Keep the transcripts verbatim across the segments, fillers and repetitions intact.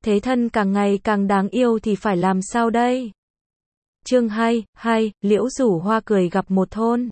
Thế thân càng ngày càng đáng yêu thì phải làm sao đây? Chương hai, hai, Liễu Rủ Hoa cười gặp một thôn.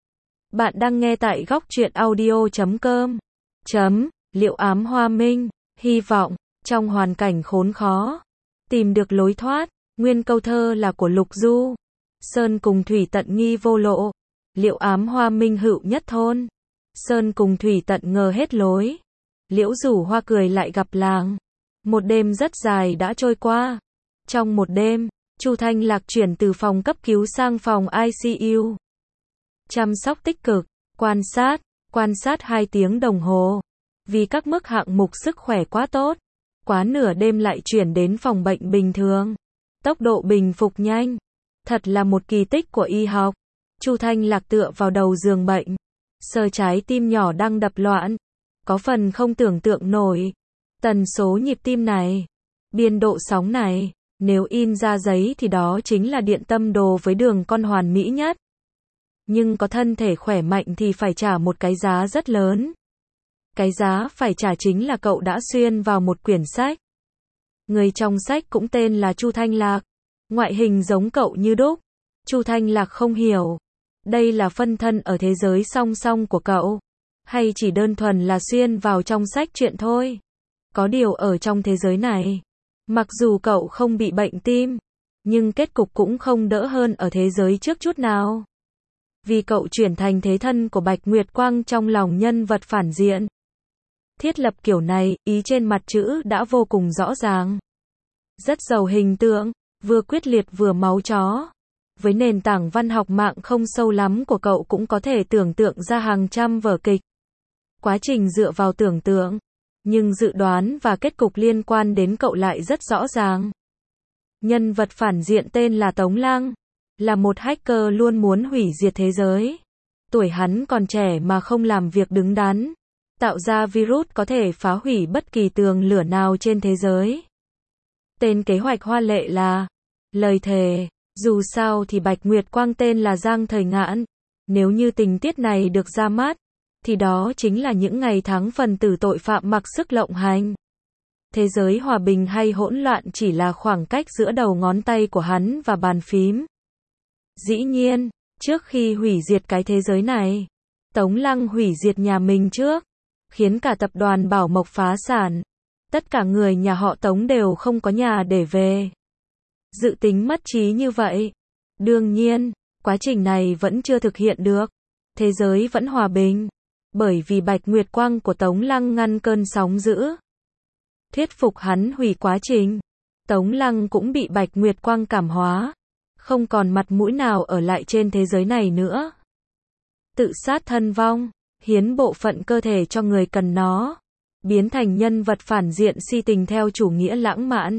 Bạn đang nghe tại góc truyện audio chấm com. Chấm, Liệu Ám Hoa Minh, hy vọng, trong hoàn cảnh khốn khó, tìm được lối thoát. Nguyên câu thơ là của Lục Du. Sơn cùng thủy tận nghi vô lộ, Liệu Ám Hoa Minh hữu nhất thôn. Sơn cùng thủy tận ngờ hết lối, Liễu Rủ Hoa cười lại gặp làng. Một đêm rất dài đã trôi qua. Trong một đêm, Chu Thanh Lạc chuyển từ phòng cấp cứu sang phòng i xê u. Chăm sóc tích cực, quan sát, quan sát hai tiếng đồng hồ. Vì các mức hạng mục sức khỏe quá tốt, quá nửa đêm lại chuyển đến phòng bệnh bình thường. Tốc độ bình phục nhanh. Thật là một kỳ tích của y học. Chu Thanh Lạc tựa vào đầu giường bệnh. Sờ trái tim nhỏ đang đập loạn. Có phần không tưởng tượng nổi. Tần số nhịp tim này, biên độ sóng này, nếu in ra giấy thì đó chính là điện tâm đồ với đường con hoàn mỹ nhất. Nhưng có thân thể khỏe mạnh thì phải trả một cái giá rất lớn. Cái giá phải trả chính là cậu đã xuyên vào một quyển sách. Người trong sách cũng tên là Chu Thanh Lạc. Ngoại hình giống cậu như đúc. Chu Thanh Lạc không hiểu. Đây là phân thân ở thế giới song song của cậu. Hay chỉ đơn thuần là xuyên vào trong sách truyện thôi. Có điều ở trong thế giới này, mặc dù cậu không bị bệnh tim, nhưng kết cục cũng không đỡ hơn ở thế giới trước chút nào. Vì cậu chuyển thành thế thân của Bạch Nguyệt Quang trong lòng nhân vật phản diện. Thiết lập kiểu này, ý trên mặt chữ đã vô cùng rõ ràng. Rất giàu hình tượng, vừa quyết liệt vừa máu chó. Với nền tảng văn học mạng không sâu lắm của cậu cũng có thể tưởng tượng ra hàng trăm vở kịch. Quá trình dựa vào tưởng tượng, nhưng dự đoán và kết cục liên quan đến cậu lại rất rõ ràng. Nhân vật phản diện tên là Tống Lăng, là một hacker luôn muốn hủy diệt thế giới. Tuổi hắn còn trẻ mà không làm việc đứng đắn, tạo ra virus có thể phá hủy bất kỳ tường lửa nào trên thế giới. Tên kế hoạch hoa lệ là lời thề, dù sao thì Bạch Nguyệt Quang tên là Giang Thời Ngạn. Nếu như tình tiết này được ra mắt, thì đó chính là những ngày tháng phần tử tội phạm mặc sức lộng hành. Thế giới hòa bình hay hỗn loạn chỉ là khoảng cách giữa đầu ngón tay của hắn và bàn phím. Dĩ nhiên, trước khi hủy diệt cái thế giới này, Tống Lăng hủy diệt nhà mình trước, khiến cả tập đoàn Bảo Mộc phá sản. Tất cả người nhà họ Tống đều không có nhà để về. Dự tính mất trí như vậy. Đương nhiên, quá trình này vẫn chưa thực hiện được. Thế giới vẫn hòa bình. Bởi vì Bạch Nguyệt Quang của Tống Lăng ngăn cơn sóng dữ. Thuyết phục hắn hủy quá trình. Tống Lăng cũng bị Bạch Nguyệt Quang cảm hóa. Không còn mặt mũi nào ở lại trên thế giới này nữa. Tự sát thân vong, hiến bộ phận cơ thể cho người cần nó. Biến thành nhân vật phản diện si tình theo chủ nghĩa lãng mạn.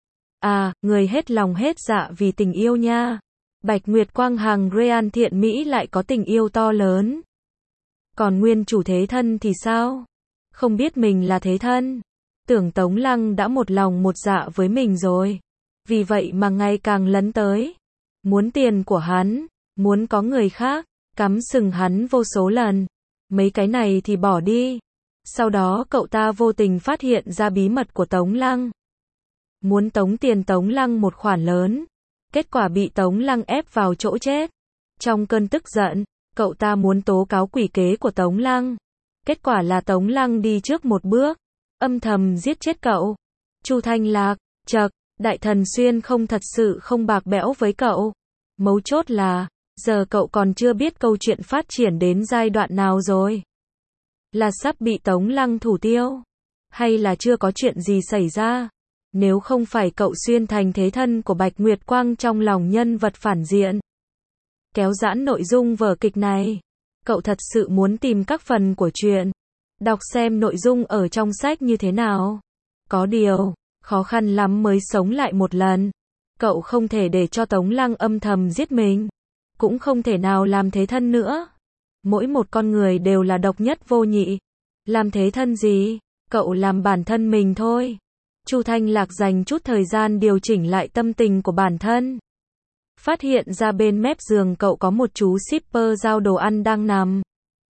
À, người hết lòng hết dạ vì tình yêu nha. Bạch Nguyệt Quang hàng Real thiện mỹ lại có tình yêu to lớn. Còn nguyên chủ thế thân thì sao? Không biết mình là thế thân. Tưởng Tống Lăng đã một lòng một dạ với mình rồi. Vì vậy mà ngày càng lấn tới. Muốn tiền của hắn, muốn có người khác, cắm sừng hắn vô số lần. Mấy cái này thì bỏ đi. Sau đó cậu ta vô tình phát hiện ra bí mật của Tống Lăng. Muốn tống tiền Tống Lăng một khoản lớn. Kết quả bị Tống Lăng ép vào chỗ chết. Trong cơn tức giận, cậu ta muốn tố cáo quỷ kế của Tống Lăng. Kết quả là Tống Lăng đi trước một bước, âm thầm giết chết cậu. Chu Thanh Lạc, chậc, Đại Thần Xuyên không thật sự không bạc bẽo với cậu. Mấu chốt là, giờ cậu còn chưa biết câu chuyện phát triển đến giai đoạn nào rồi. Là sắp bị Tống Lăng thủ tiêu? Hay là chưa có chuyện gì xảy ra? Nếu không phải cậu xuyên thành thế thân của Bạch Nguyệt Quang trong lòng nhân vật phản diện. Kéo giãn nội dung vở kịch này. Cậu thật sự muốn tìm các phần của truyện. Đọc xem nội dung ở trong sách như thế nào. Có điều, khó khăn lắm mới sống lại một lần. Cậu không thể để cho Tống Lăng âm thầm giết mình. Cũng không thể nào làm thế thân nữa. Mỗi một con người đều là độc nhất vô nhị. Làm thế thân gì? Cậu làm bản thân mình thôi. Chu Thanh Lạc dành chút thời gian điều chỉnh lại tâm tình của bản thân. Phát hiện ra bên mép giường cậu có một chú shipper giao đồ ăn đang nằm.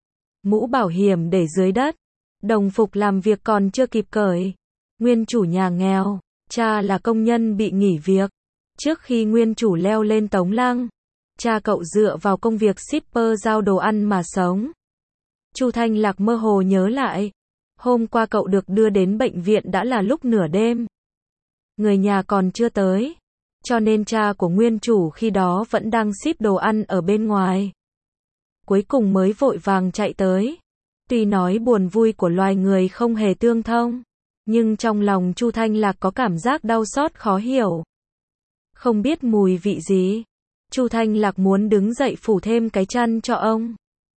Mũ bảo hiểm để dưới đất. Đồng phục làm việc còn chưa kịp cởi. Nguyên chủ nhà nghèo. Cha là công nhân bị nghỉ việc. Trước khi nguyên chủ leo lên tống lăng, cha cậu dựa vào công việc shipper giao đồ ăn mà sống. Chu Thanh Lạc mơ hồ nhớ lại, hôm qua cậu được đưa đến bệnh viện đã là lúc nửa đêm. Người nhà còn chưa tới, cho nên cha của nguyên chủ khi đó vẫn đang ship đồ ăn ở bên ngoài. Cuối cùng mới vội vàng chạy tới. Tuy nói buồn vui của loài người không hề tương thông, nhưng trong lòng Chu Thanh Lạc có cảm giác đau xót khó hiểu. Không biết mùi vị gì, Chu Thanh Lạc muốn đứng dậy phủ thêm cái chăn cho ông.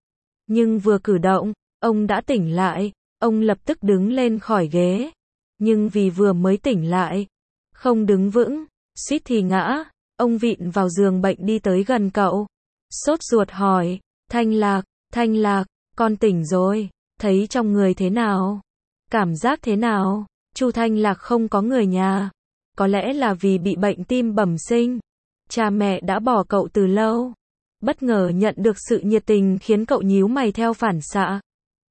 Nhưng vừa cử động, ông đã tỉnh lại, ông lập tức đứng lên khỏi ghế. Nhưng vì vừa mới tỉnh lại, không đứng vững, suýt thì ngã, ông vịn vào giường bệnh đi tới gần cậu. Sốt ruột hỏi, Thanh Lạc, Thanh Lạc, con tỉnh rồi, thấy trong người thế nào? Cảm giác thế nào? Chu Thanh Lạc không có người nhà. Có lẽ là vì bị bệnh tim bẩm sinh. Cha mẹ đã bỏ cậu từ lâu. Bất ngờ nhận được sự nhiệt tình khiến cậu nhíu mày theo phản xạ.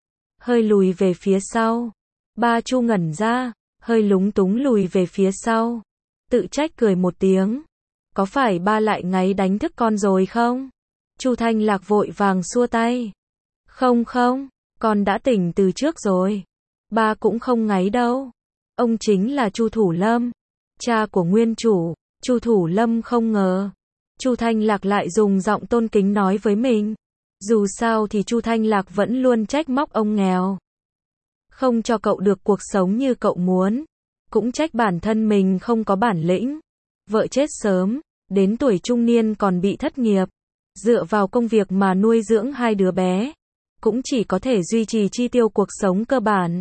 Hơi lùi về phía sau. Ba Chu ngẩn ra, hơi lúng túng lùi về phía sau. Tự trách cười một tiếng. Có phải ba lại ngáy đánh thức con rồi không? Chu Thanh Lạc vội vàng xua tay. Không không, con đã tỉnh từ trước rồi. Ba cũng không ngáy đâu. Ông chính là Chu Thủ Lâm, cha của nguyên chủ. Chu Thủ Lâm không ngờ Chu Thanh Lạc lại dùng giọng tôn kính nói với mình. Dù sao thì Chu Thanh Lạc vẫn luôn trách móc ông nghèo, không cho cậu được cuộc sống như cậu muốn. Cũng trách bản thân mình không có bản lĩnh. Vợ chết sớm, đến tuổi trung niên còn bị thất nghiệp. Dựa vào công việc mà nuôi dưỡng hai đứa bé, cũng chỉ có thể duy trì chi tiêu cuộc sống cơ bản.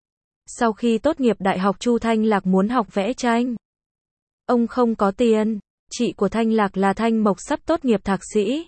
Sau khi tốt nghiệp đại học Chu Thanh Lạc muốn học vẽ tranh. Ông không có tiền. Chị của Thanh Lạc là Thanh Mộc sắp tốt nghiệp thạc sĩ,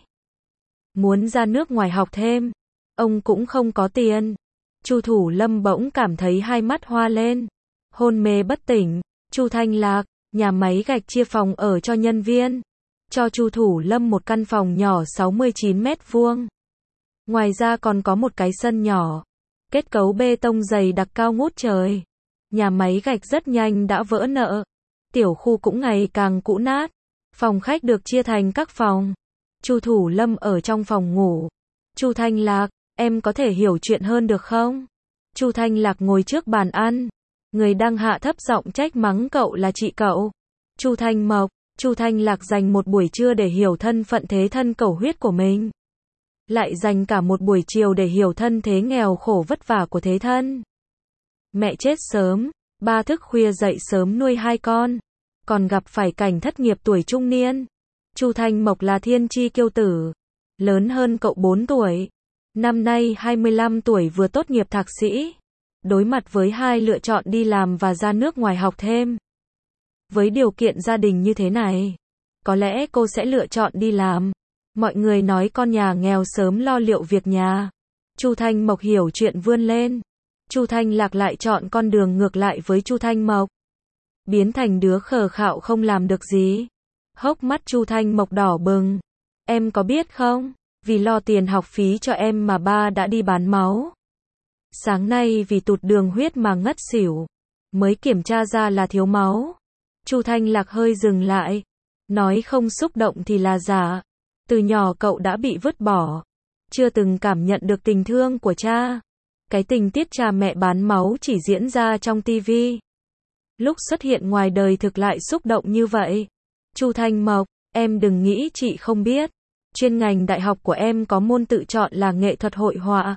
muốn ra nước ngoài học thêm. Ông cũng không có tiền. Chu Thủ Lâm bỗng cảm thấy hai mắt hoa lên, hôn mê bất tỉnh. Chu Thanh Lạc, nhà máy gạch chia phòng ở cho nhân viên, cho Chu Thủ Lâm một căn phòng nhỏ sáu mươi chín mét vuông. Ngoài ra còn có một cái sân nhỏ, kết cấu bê tông dày đặc cao ngút trời. Nhà máy gạch rất nhanh đã vỡ nợ. Tiểu khu cũng ngày càng cũ nát. Phòng khách được chia thành các phòng. Chu Thủ Lâm ở trong phòng ngủ. Chu Thanh Lạc, em có thể hiểu chuyện hơn được không? Chu Thanh Lạc ngồi trước bàn ăn. Người đang hạ thấp giọng trách mắng cậu là chị cậu. Chu Thanh Mộc. Chu Thanh Lạc dành một buổi trưa để hiểu thân phận thế thân cầu huyết của mình. Lại dành cả một buổi chiều để hiểu thân thế nghèo khổ vất vả của thế thân. Mẹ chết sớm, ba thức khuya dậy sớm nuôi hai con, còn gặp phải cảnh thất nghiệp tuổi trung niên. Chu Thanh Mộc là thiên chi kiêu tử, lớn hơn cậu bốn tuổi. Năm nay hai mươi lăm tuổi vừa tốt nghiệp thạc sĩ. Đối mặt với hai lựa chọn đi làm và ra nước ngoài học thêm. Với điều kiện gia đình như thế này, có lẽ cô sẽ lựa chọn đi làm. Mọi người nói con nhà nghèo sớm lo liệu việc nhà. Chu Thanh Mộc hiểu chuyện vươn lên. Chu Thanh Lạc lại chọn con đường ngược lại với Chu Thanh Mộc, biến thành đứa khờ khạo không làm được gì. Hốc mắt Chu Thanh Mộc đỏ bừng. Em có biết không, vì lo tiền học phí cho em mà ba đã đi bán máu. Sáng nay vì tụt đường huyết mà ngất xỉu, mới kiểm tra ra là thiếu máu. Chu Thanh Lạc hơi dừng lại, nói không xúc động thì là giả. Từ nhỏ cậu đã bị vứt bỏ, chưa từng cảm nhận được tình thương của cha. Cái tình tiết cha mẹ bán máu chỉ diễn ra trong tivi. Lúc xuất hiện ngoài đời thực lại xúc động như vậy. Chu Thanh Mộc, em đừng nghĩ chị không biết. Chuyên ngành đại học của em có môn tự chọn là nghệ thuật hội họa.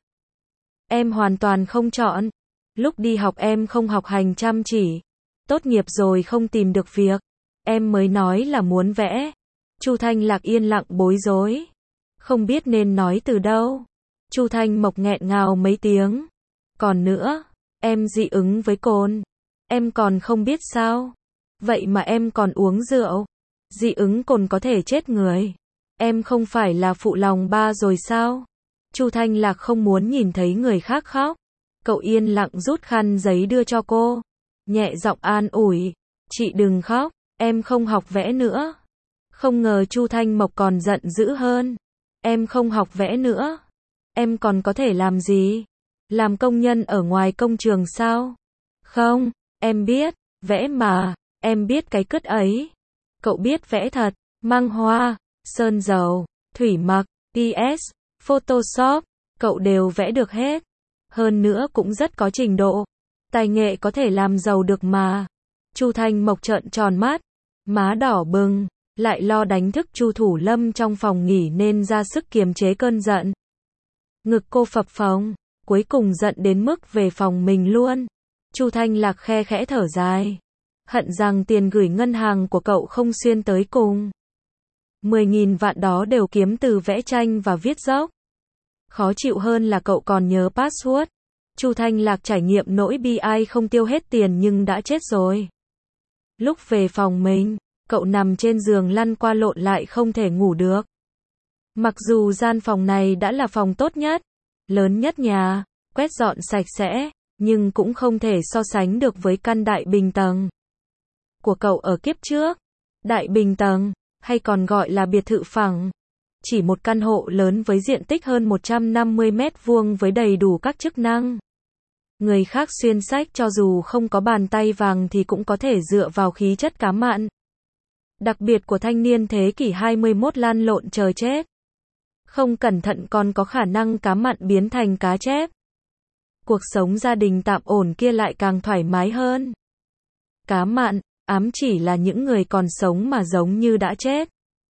Em hoàn toàn không chọn. Lúc đi học em không học hành chăm chỉ. Tốt nghiệp rồi không tìm được việc. Em mới nói là muốn vẽ. Chu Thanh Lạc yên lặng bối rối, không biết nên nói từ đâu. Chu Thanh Mộc nghẹn ngào mấy tiếng. Còn nữa, em dị ứng với cồn. Em còn không biết sao? Vậy mà em còn uống rượu. Dị ứng cồn có thể chết người. Em không phải là phụ lòng ba rồi sao? Chu Thanh Lạc không muốn nhìn thấy người khác khóc. Cậu yên lặng rút khăn giấy đưa cho cô, nhẹ giọng an ủi. Chị đừng khóc, em không học vẽ nữa. Không ngờ Chu Thanh Mộc còn giận dữ hơn. Em không học vẽ nữa. Em còn có thể làm gì? Làm công nhân ở ngoài công trường sao? Không, em biết, vẽ mà. Em biết cái cứt ấy. Cậu biết vẽ thật, mang hoa, sơn dầu, thủy mặc, pê ét, Photoshop, cậu đều vẽ được hết. Hơn nữa cũng rất có trình độ. Tài nghệ có thể làm giàu được mà. Chu Thanh Mộc trợn tròn mắt, má đỏ bừng, lại lo đánh thức Chu Thủ Lâm trong phòng nghỉ nên ra sức kiềm chế cơn giận. Ngực cô phập phồng, cuối cùng giận đến mức về phòng mình luôn. Chu Thanh Lạc khe khẽ thở dài. Hận rằng tiền gửi ngân hàng của cậu không xuyên tới cùng. mười nghìn vạn đó đều kiếm từ vẽ tranh và viết dốc. Khó chịu hơn là cậu còn nhớ password. Chu Thanh Lạc trải nghiệm nỗi bi ai không tiêu hết tiền nhưng đã chết rồi. Lúc về phòng mình, cậu nằm trên giường lăn qua lộn lại không thể ngủ được. Mặc dù gian phòng này đã là phòng tốt nhất, lớn nhất nhà, quét dọn sạch sẽ, nhưng cũng không thể so sánh được với căn đại bình tầng của cậu ở kiếp trước. Đại bình tầng, hay còn gọi là biệt thự phẳng, chỉ một căn hộ lớn với diện tích hơn một trăm năm mươi mét vuông với đầy đủ các chức năng. Người khác xuyên sách cho dù không có bàn tay vàng thì cũng có thể dựa vào khí chất cá mặn đặc biệt của thanh niên thế kỷ hai mươi mốt lăn lộn chờ chết. Không cẩn thận còn có khả năng cá mặn biến thành cá chép. Cuộc sống gia đình tạm ổn kia lại càng thoải mái hơn. Cá mặn, ám chỉ là những người còn sống mà giống như đã chết.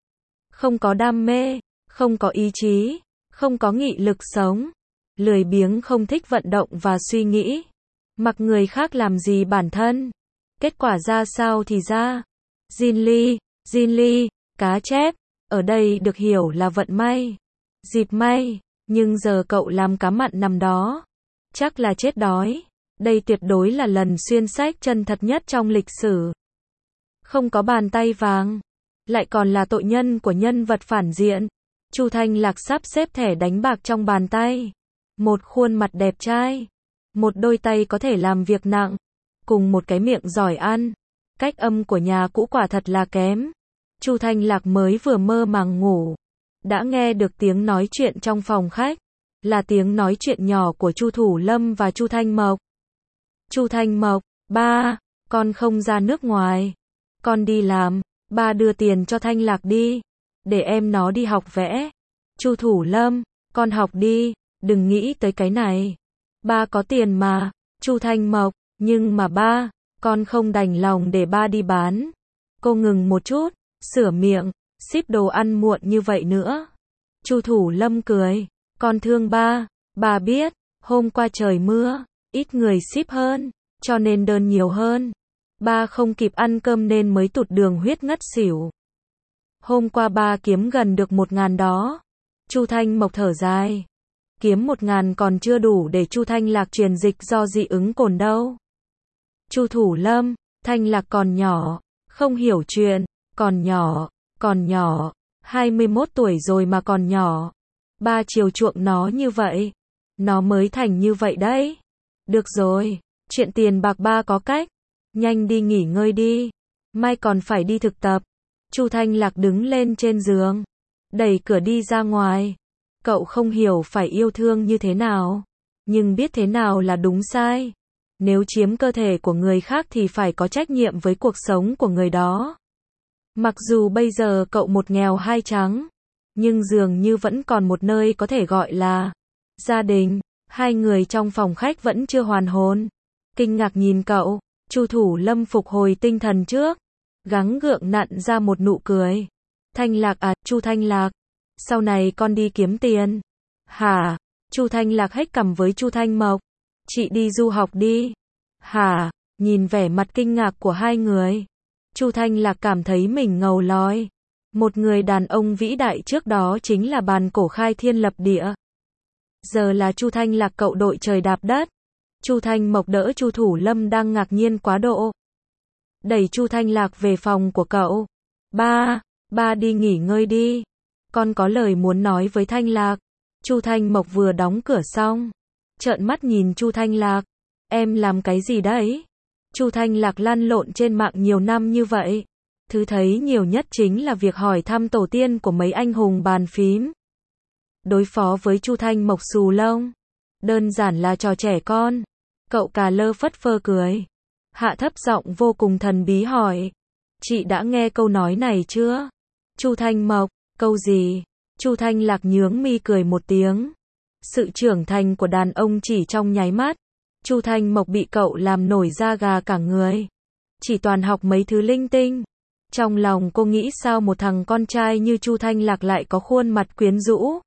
Không có đam mê, không có ý chí, không có nghị lực sống. Lười biếng không thích vận động và suy nghĩ. Mặc người khác làm gì bản thân. Kết quả ra sao thì ra. Jinli, Jinli, cá chép, ở đây được hiểu là vận may. Dịp may, nhưng giờ cậu làm cá mặn nằm đó. Chắc là chết đói. Đây tuyệt đối là lần xuyên sách chân thật nhất trong lịch sử. Không có bàn tay vàng. Lại còn là tội nhân của nhân vật phản diện. Chu Thanh Lạc sắp xếp thẻ đánh bạc trong bàn tay. Một khuôn mặt đẹp trai. Một đôi tay có thể làm việc nặng. Cùng một cái miệng giỏi ăn. Cách âm của nhà cũ quả thật là kém. Chu Thanh Lạc mới vừa mơ màng ngủ. Đã nghe được tiếng nói chuyện trong phòng khách. Là tiếng nói chuyện nhỏ của Chu Thủ Lâm và Chu Thanh Mộc. Chu Thanh Mộc, ba, con không ra nước ngoài. Con đi làm, ba đưa tiền cho Thanh Lạc đi. Để em nó đi học vẽ. Chu Thủ Lâm, con học đi, đừng nghĩ tới cái này. Ba có tiền mà. Chu Thanh Mộc, nhưng mà ba, con không đành lòng để ba đi bán. Cô ngừng một chút, sửa miệng, ship đồ ăn muộn như vậy nữa. Chu Thủ Lâm cười, con thương ba, ba biết, hôm qua trời mưa, ít người ship hơn, cho nên đơn nhiều hơn. Ba không kịp ăn cơm nên mới tụt đường huyết ngất xỉu. Hôm qua ba kiếm gần được một ngàn đó. Chu Thanh Mộc thở dài. Kiếm một ngàn còn chưa đủ để Chu Thanh Lạc truyền dịch do dị ứng cồn đâu. Chu Thủ Lâm, Thanh Lạc còn nhỏ, không hiểu chuyện, còn nhỏ, còn nhỏ, hai mươi mốt tuổi rồi mà còn nhỏ. Ba chiều chuộng nó như vậy, nó mới thành như vậy đấy. Được rồi, chuyện tiền bạc ba có cách, nhanh đi nghỉ ngơi đi, mai còn phải đi thực tập. Chu Thanh Lạc đứng lên trên giường, đẩy cửa đi ra ngoài. Cậu không hiểu phải yêu thương như thế nào, nhưng biết thế nào là đúng sai. Nếu chiếm cơ thể của người khác thì phải có trách nhiệm với cuộc sống của người đó. Mặc dù bây giờ cậu một nghèo hai trắng, nhưng dường như vẫn còn một nơi có thể gọi là gia đình. Hai người trong phòng khách vẫn chưa hoàn hồn. Kinh ngạc nhìn cậu, Chu Thủ Lâm phục hồi tinh thần trước, gắng gượng nặn ra một nụ cười. Thanh Lạc à, Chu Thanh Lạc, sau này con đi kiếm tiền. Hả? Chu Thanh Lạc hếch cằm với Chu Thanh Mộc. Chị đi du học đi. Hả? Nhìn vẻ mặt kinh ngạc của hai người, Chu Thanh Lạc cảm thấy mình ngầu lòi. Một người đàn ông vĩ đại trước đó chính là bàn cổ khai thiên lập địa. Giờ là Chu Thanh Lạc cậu đội trời đạp đất. Chu Thanh Mộc đỡ Chu Thủ Lâm đang ngạc nhiên quá độ. Đẩy Chu Thanh Lạc về phòng của cậu. Ba, ba đi nghỉ ngơi đi. Con có lời muốn nói với Thanh Lạc. Chu Thanh Mộc vừa đóng cửa xong, trợn mắt nhìn Chu Thanh Lạc. Em làm cái gì đấy? Chu Thanh Lạc lăn lộn trên mạng nhiều năm như vậy. Thứ thấy nhiều nhất chính là việc hỏi thăm tổ tiên của mấy anh hùng bàn phím. Đối phó với Chu Thanh Mộc xù lông. Đơn giản là trò trẻ con. Cậu cà lơ phất phơ cười. hạ thấp giọng vô cùng thần bí hỏi. Chị đã nghe câu nói này chưa? Chu Thanh Mộc, câu gì? Chu Thanh Lạc nhướng mi cười một tiếng. Sự trưởng thành của đàn ông chỉ trong nháy mắt. Chu Thanh Mộc bị cậu làm nổi da gà cả người. Chỉ toàn học mấy thứ linh tinh. Trong lòng cô nghĩ sao một thằng con trai như Chu Thanh Lạc lại có khuôn mặt quyến rũ.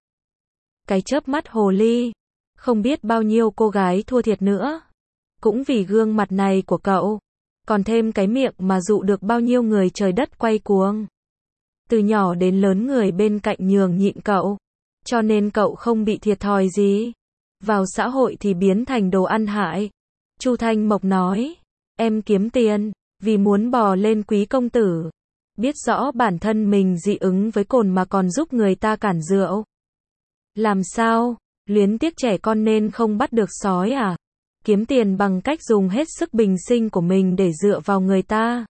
Cái chớp mắt hồ ly. Không biết bao nhiêu cô gái thua thiệt nữa. Cũng vì gương mặt này của cậu. Còn thêm cái miệng mà dụ được bao nhiêu người trời đất quay cuồng. Từ nhỏ đến lớn người bên cạnh nhường nhịn cậu. Cho nên cậu không bị thiệt thòi gì. Vào xã hội thì biến thành đồ ăn hại. Chu Thanh Mộc nói. Em kiếm tiền. Vì muốn bò lên quý công tử. Biết rõ bản thân mình dị ứng với cồn mà còn giúp người ta cản rượu. Làm sao? Luyến tiếc trẻ con nên không bắt được sói à? Kiếm tiền bằng cách dùng hết sức bình sinh của mình để dựa vào người ta.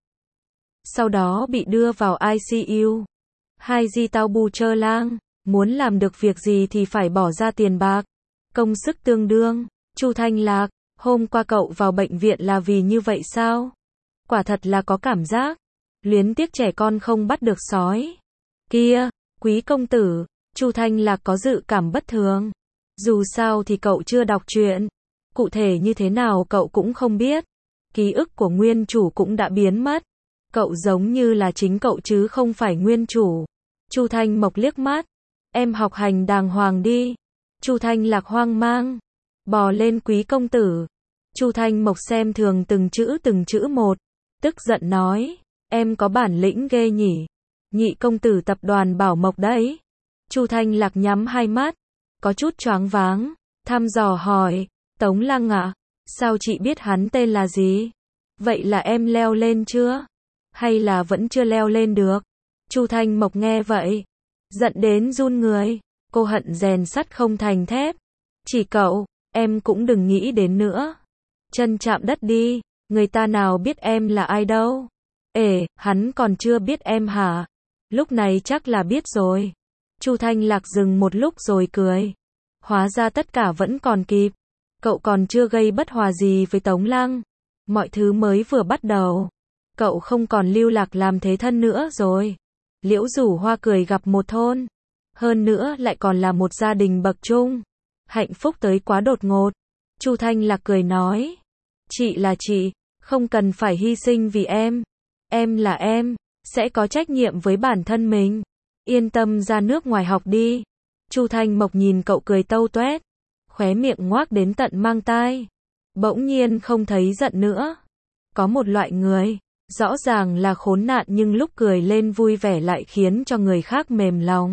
Sau đó bị đưa vào i xê u. Hai di tao bù trơ lang. Muốn làm được việc gì thì phải bỏ ra tiền bạc. Công sức tương đương. Chu Thanh Lạc, hôm qua cậu vào bệnh viện là vì như vậy sao? Quả thật là có cảm giác. Luyến tiếc trẻ con không bắt được sói. Kia, quý công tử. Chu Thanh Lạc có dự cảm bất thường. Dù sao thì cậu chưa đọc truyện. Cụ thể như thế nào cậu cũng không biết. Ký ức của nguyên chủ cũng đã biến mất. Cậu giống như là chính cậu chứ không phải nguyên chủ. Chu Thanh Mộc liếc mắt. Em học hành đàng hoàng đi. Chu Thanh Lạc hoang mang. Bò lên quý công tử. Chu Thanh Mộc xem thường từng chữ từng chữ một. Tức giận nói. Em có bản lĩnh ghê nhỉ. Nhị công tử tập đoàn Bảo Mộc đấy. Chu Thanh Lạc nhắm hai mắt. Có chút choáng váng. Thăm dò hỏi. Tống Lăng ạ. À? Sao chị biết hắn tên là gì? Vậy là em leo lên chưa? Hay là vẫn chưa leo lên được? Chu Thanh Mộc nghe vậy. Giận đến run người. Cô hận rèn sắt không thành thép. Chỉ cậu, em cũng đừng nghĩ đến nữa. Chân chạm đất đi. Người ta nào biết em là ai đâu. Ê, hắn còn chưa biết em hả? Lúc này chắc là biết rồi. Chu Thanh Lạc dừng một lúc rồi cười. Hóa ra tất cả vẫn còn kịp. Cậu còn chưa gây bất hòa gì với Tống Lăng. Mọi thứ mới vừa bắt đầu. Cậu không còn lưu lạc làm thế thân nữa rồi. Liễu Rủ Hoa cười gặp một thôn. Hơn nữa lại còn là một gia đình bậc trung. Hạnh phúc tới quá đột ngột. Chu Thanh Lạc cười nói. Chị là chị. Không cần phải hy sinh vì em. Em là em. Sẽ có trách nhiệm với bản thân mình. Yên tâm ra nước ngoài học đi. Chu Thanh Mộc nhìn cậu cười tâu toét. Khóe miệng ngoác đến tận mang tai. Bỗng nhiên không thấy giận nữa. Có một loại người. Rõ ràng là khốn nạn nhưng lúc cười lên vui vẻ lại khiến cho người khác mềm lòng.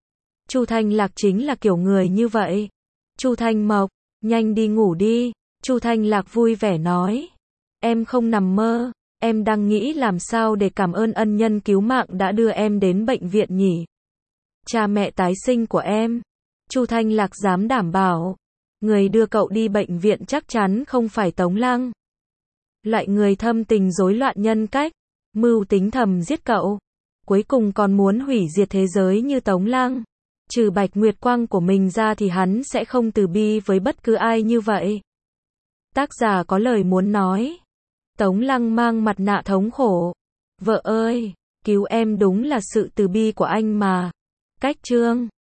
Chu Thanh Lạc chính là kiểu người như vậy. Chu Thanh Mộc, nhanh đi ngủ đi. Chu Thanh Lạc vui vẻ nói. Em không nằm mơ. Em đang nghĩ làm sao để cảm ơn ân nhân cứu mạng đã đưa em đến bệnh viện nhỉ. Cha mẹ tái sinh của em. Chu Thanh Lạc dám đảm bảo. Người đưa cậu đi bệnh viện chắc chắn không phải Tống Lăng. Loại người thâm tình rối loạn nhân cách. Mưu tính thầm giết cậu. Cuối cùng còn muốn hủy diệt thế giới như Tống Lăng. Trừ Bạch Nguyệt Quang của mình ra thì hắn sẽ không từ bi với bất cứ ai như vậy. Tác giả có lời muốn nói. Tống Lăng mang mặt nạ thống khổ. Vợ ơi, cứu em đúng là sự từ bi của anh mà. Cách chương